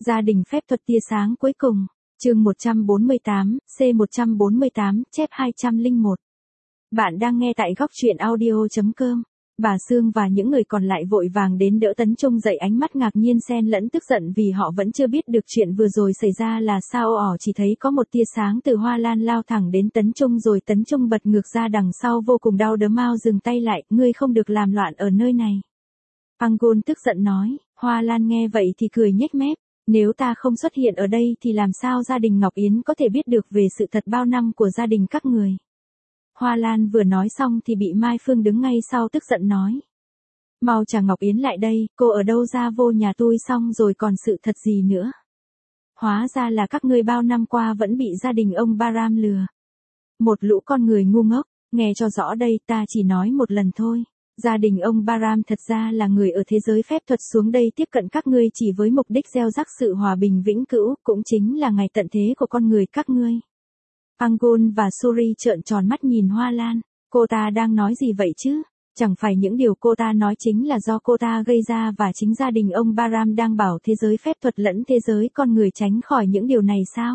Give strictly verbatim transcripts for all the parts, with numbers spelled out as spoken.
Gia đình phép thuật tia sáng cuối cùng, chương một trăm bốn mươi tám, C một trăm bốn mươi tám, chép hai trăm lẻ một. Bạn đang nghe tại góc truyện audio chấm com. Bà Sương và những người còn lại vội vàng đến đỡ Tấn Trung dậy, ánh mắt ngạc nhiên xen lẫn tức giận vì họ vẫn chưa biết được chuyện vừa rồi xảy ra là sao. Ỏ chỉ thấy có một tia sáng từ hoa lan lao thẳng đến Tấn Trung, rồi Tấn Trung bật ngược ra đằng sau vô cùng đau đớn. Mau dừng tay lại, ngươi không được làm loạn ở nơi này. Angol tức giận nói. Hoa lan nghe vậy thì cười nhếch mép. Nếu ta không xuất hiện ở đây thì làm sao gia đình Ngọc Yến có thể biết được về sự thật bao năm của gia đình các người. Hoa Lan vừa nói xong thì bị Mai Phương đứng ngay sau tức giận nói. Mau trả Ngọc Yến lại đây, cô ở đâu ra vô nhà tôi xong rồi còn sự thật gì nữa. Hóa ra là các ngươi bao năm qua vẫn bị gia đình ông Baram lừa. Một lũ con người ngu ngốc, nghe cho rõ đây, ta chỉ nói một lần thôi. Gia đình ông Baram thật ra là người ở thế giới phép thuật xuống đây tiếp cận các ngươi chỉ với mục đích gieo rắc sự hòa bình vĩnh cửu, cũng chính là ngày tận thế của con người các ngươi. Angol và Suri trợn tròn mắt nhìn Hoa Lan. Cô ta đang nói gì vậy chứ? Chẳng phải những điều cô ta nói chính là do cô ta gây ra và chính gia đình ông Baram đang bảo thế giới phép thuật lẫn thế giới con người tránh khỏi những điều này sao?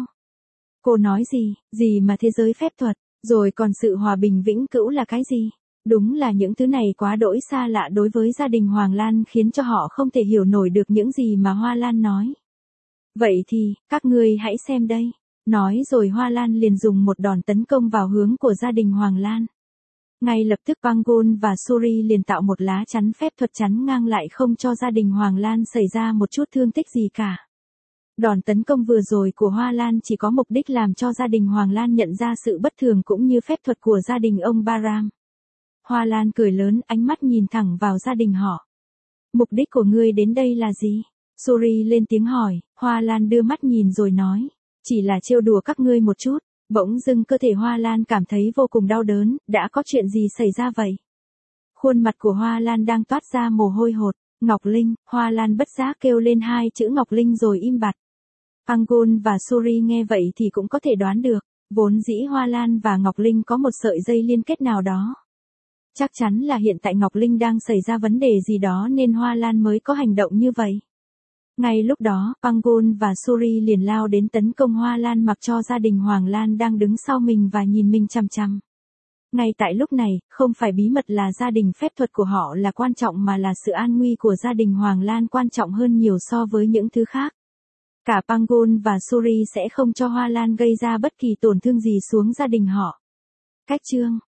Cô nói gì? Gì mà thế giới phép thuật? Rồi còn sự hòa bình vĩnh cửu là cái gì? Đúng là những thứ này quá đỗi xa lạ đối với gia đình Hoàng Lan, khiến cho họ không thể hiểu nổi được những gì mà Hoa Lan nói. Vậy thì, các ngươi hãy xem đây. Nói rồi Hoa Lan liền dùng một đòn tấn công vào hướng của gia đình Hoàng Lan. Ngay lập tức Angol và Suri liền tạo một lá chắn phép thuật chắn ngang lại, không cho gia đình Hoàng Lan xảy ra một chút thương tích gì cả. Đòn tấn công vừa rồi của Hoa Lan chỉ có mục đích làm cho gia đình Hoàng Lan nhận ra sự bất thường cũng như phép thuật của gia đình ông Baram. Hoa Lan cười lớn, ánh mắt nhìn thẳng vào gia đình họ. Mục đích của ngươi đến đây là gì? Suri lên tiếng hỏi. Hoa Lan đưa mắt nhìn rồi nói. Chỉ là trêu đùa các ngươi một chút. Bỗng dưng cơ thể Hoa Lan cảm thấy vô cùng đau đớn. Đã có chuyện gì xảy ra vậy? Khuôn mặt của Hoa Lan đang toát ra mồ hôi hột. Ngọc Linh. Hoa Lan bất giác kêu lên hai chữ Ngọc Linh rồi im bặt. Angol và Suri nghe vậy thì cũng có thể đoán được. Vốn dĩ Hoa Lan và Ngọc Linh có một sợi dây liên kết nào đó. Chắc chắn là hiện tại Ngọc Linh đang xảy ra vấn đề gì đó nên Hoa Lan mới có hành động như vậy. Ngay lúc đó, Angol và Suri liền lao đến tấn công Hoa Lan, mặc cho gia đình Hoàng Lan đang đứng sau mình và nhìn mình chằm chằm. Ngay tại lúc này, không phải bí mật là gia đình phép thuật của họ là quan trọng mà là sự an nguy của gia đình Hoàng Lan quan trọng hơn nhiều so với những thứ khác. Cả Angol và Suri sẽ không cho Hoa Lan gây ra bất kỳ tổn thương gì xuống gia đình họ. Cách chương